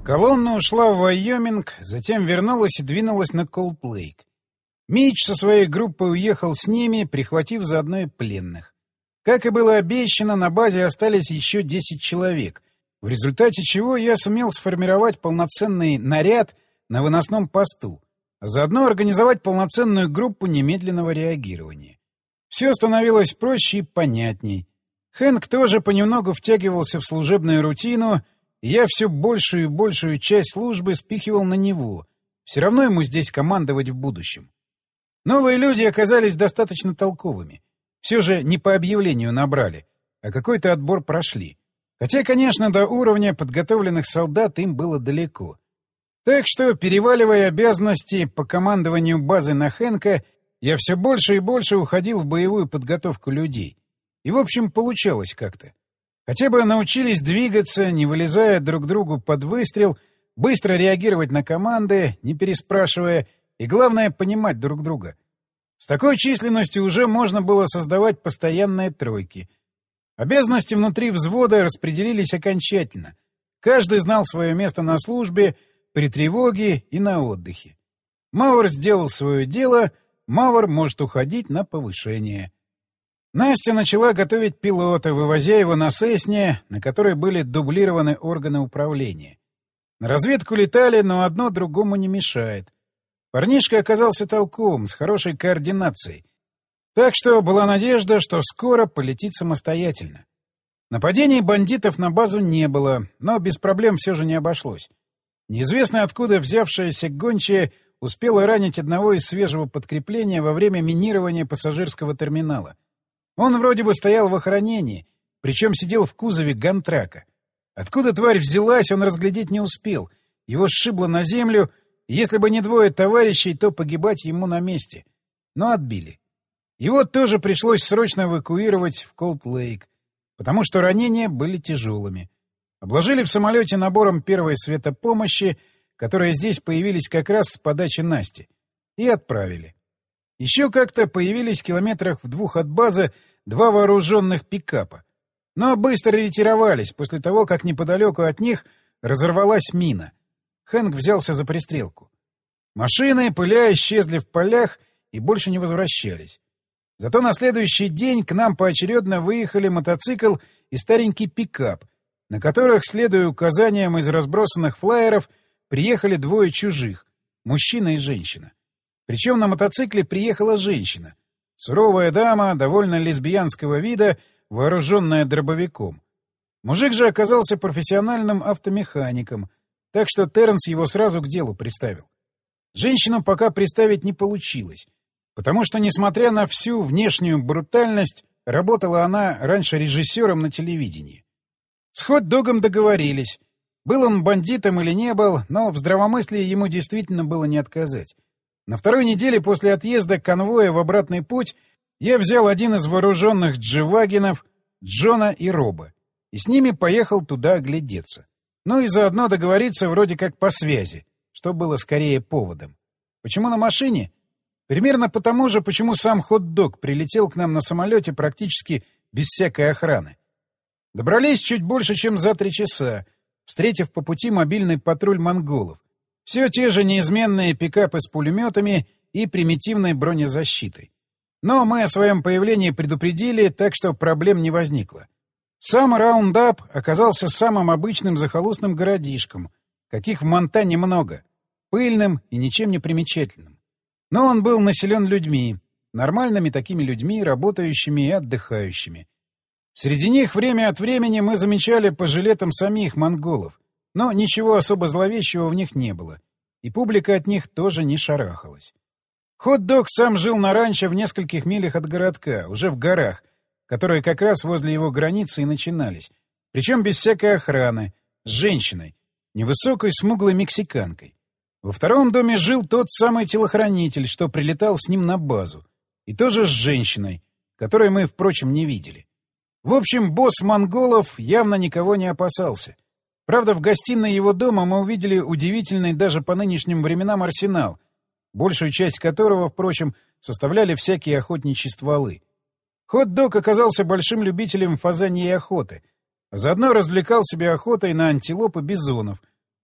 Колонна ушла в Вайоминг, затем вернулась и двинулась на Колд-Лейк. Митч со своей группой уехал с ними, прихватив заодно и пленных. Как и было обещано, на базе остались еще 10 человек, в результате чего я сумел сформировать полноценный наряд на выносном посту, а заодно организовать полноценную группу немедленного реагирования. Все становилось проще и понятней. Хэнк тоже понемногу втягивался в служебную рутину, и я все большую и большую часть службы спихивал на него. Все равно ему здесь командовать в будущем. Новые люди оказались достаточно толковыми. Все же не по объявлению набрали, а какой-то отбор прошли. Хотя, конечно, до уровня подготовленных солдат им было далеко. Так что, переваливая обязанности по командованию базы на Хэнка, я все больше и больше уходил в боевую подготовку людей. И, в общем, получалось как-то. Хотя бы научились двигаться, не вылезая друг другу под выстрел, быстро реагировать на команды, не переспрашивая, и, главное, понимать друг друга. С такой численностью уже можно было создавать постоянные тройки. Обязанности внутри взвода распределились окончательно. Каждый знал свое место на службе, при тревоге и на отдыхе. Мавр сделал свое дело, Мавр может уходить на повышение. Настя начала готовить пилота, вывозя его на Сесне, на которой были дублированы органы управления. На разведку летали, но одно другому не мешает. Парнишка оказался толковым, с хорошей координацией. Так что была надежда, что скоро полетит самостоятельно. Нападений бандитов на базу не было, но без проблем все же не обошлось. Неизвестно откуда взявшаяся гончая успела ранить одного из свежего подкрепления во время минирования пассажирского терминала. Он вроде бы стоял в охранении, причем сидел в кузове гантрака. Откуда тварь взялась, он разглядеть не успел. Его сшибло на землю, и если бы не двое товарищей, то погибать ему на месте. Но отбили. Его тоже пришлось срочно эвакуировать в Колд-Лейк, потому что ранения были тяжелыми. Обложили в самолете набором первой светопомощи, которые здесь появились как раз с подачи Насти, и отправили. Еще как-то появились километрах в 2 от базы 2 вооруженных пикапа. Но быстро ретировались после того, как неподалеку от них разорвалась мина. Хэнк взялся за пристрелку. Машины, пыля, исчезли в полях и больше не возвращались. Зато на следующий день к нам поочередно выехали мотоцикл и старенький пикап, на которых, следуя указаниям из разбросанных флаеров, приехали 2 чужих — мужчина и женщина. Причем на мотоцикле приехала женщина. Суровая дама, довольно лесбиянского вида, вооруженная дробовиком. Мужик же оказался профессиональным автомехаником, так что Терренс его сразу к делу приставил. Женщину пока приставить не получилось, потому что, несмотря на всю внешнюю брутальность, работала она раньше режиссером на телевидении. С хот-догом договорились. Был он бандитом или не был, но в здравомыслии ему действительно было не отказать. На 2-й неделе после отъезда конвоя в обратный путь я взял один из вооруженных дживагенов, Джона и Роба, и с ними поехал туда оглядеться. Ну и заодно договориться вроде как по связи, что было скорее поводом. Почему на машине? Примерно потому же, почему сам хот-дог прилетел к нам на самолете практически без всякой охраны. Добрались чуть больше, чем за 3 часа, встретив по пути мобильный патруль монголов. Все те же неизменные пикапы с пулеметами и примитивной бронезащитой. Но мы о своем появлении предупредили, так что проблем не возникло. Сам Раундап оказался самым обычным захолустным городишком, каких в Монтане много, пыльным и ничем не примечательным. Но он был населен людьми, нормальными такими людьми, работающими и отдыхающими. Среди них время от времени мы замечали по жилетам самих монголов, но ничего особо зловещего в них не было, и публика от них тоже не шарахалась. Хот-дог сам жил на ранчо в нескольких милях от городка, уже в горах, которые как раз возле его границы и начинались, причем без всякой охраны, с женщиной, невысокой смуглой мексиканкой. Во 2-м доме жил тот самый телохранитель, что прилетал с ним на базу, и тоже с женщиной, которой мы, впрочем, не видели. В общем, босс монголов явно никого не опасался. Правда, в гостиной его дома мы увидели удивительный даже по нынешним временам арсенал, большую часть которого, впрочем, составляли всякие охотничьи стволы. Хот-дог оказался большим любителем фазаньей охоты, а заодно развлекал себя охотой на антилоп и бизонов,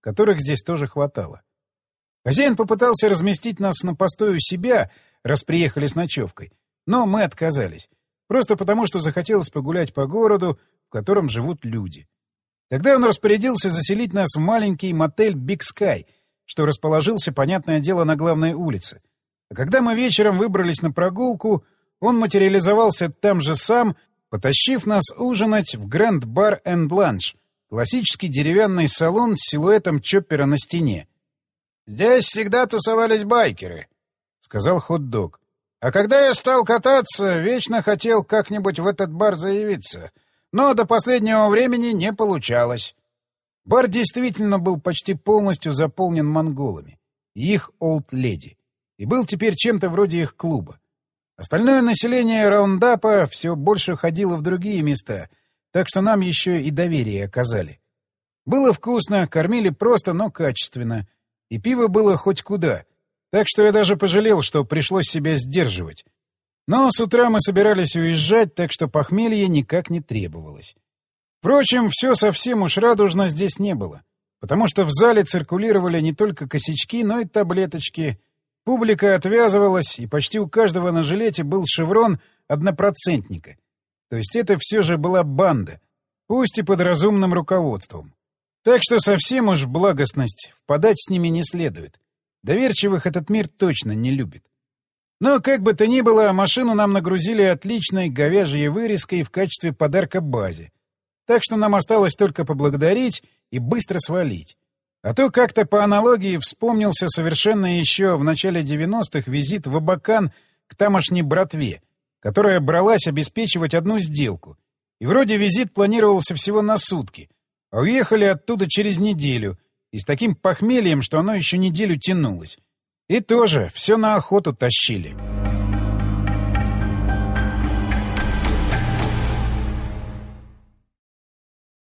которых здесь тоже хватало. Хозяин попытался разместить нас на постой у себя, раз приехали с ночевкой, но мы отказались. Просто потому, что захотелось погулять по городу, в котором живут люди. Тогда он распорядился заселить нас в маленький мотель «Биг Скай», что расположился, понятное дело, на главной улице. А когда мы вечером выбрались на прогулку, он материализовался там же сам, потащив нас ужинать в Гранд Бар энд Ланч, классический деревянный салон с силуэтом чоппера на стене. «Здесь всегда тусовались байкеры», — сказал хот-дог. «А когда я стал кататься, вечно хотел как-нибудь в этот бар заявиться, но до последнего времени не получалось». Бар действительно был почти полностью заполнен монголами и их олд-леди, и был теперь чем-то вроде их клуба. Остальное население Раундапа все больше ходило в другие места, так что нам еще и доверие оказали. Было вкусно, кормили просто, но качественно, и пиво было хоть куда, так что я даже пожалел, что пришлось себя сдерживать. Но с утра мы собирались уезжать, так что похмелье никак не требовалось. Впрочем, все совсем уж радужно здесь не было, потому что в зале циркулировали не только косячки, но и таблеточки. Публика отвязывалась, и почти у каждого на жилете был шеврон однопроцентника. То есть это все же была банда, пусть и под разумным руководством. Так что совсем уж в благостность впадать с ними не следует. Доверчивых этот мир точно не любит. Но, как бы то ни было, машину нам нагрузили отличной говяжьей вырезкой в качестве подарка базе. Так что нам осталось только поблагодарить и быстро свалить. А то как-то по аналогии вспомнился совершенно еще в начале 90-х визит в Абакан к тамошней братве, которая бралась обеспечивать одну сделку. И вроде визит планировался всего на сутки, а уехали оттуда через неделю, и с таким похмельем, что оно еще неделю тянулось. И тоже все на охоту тащили.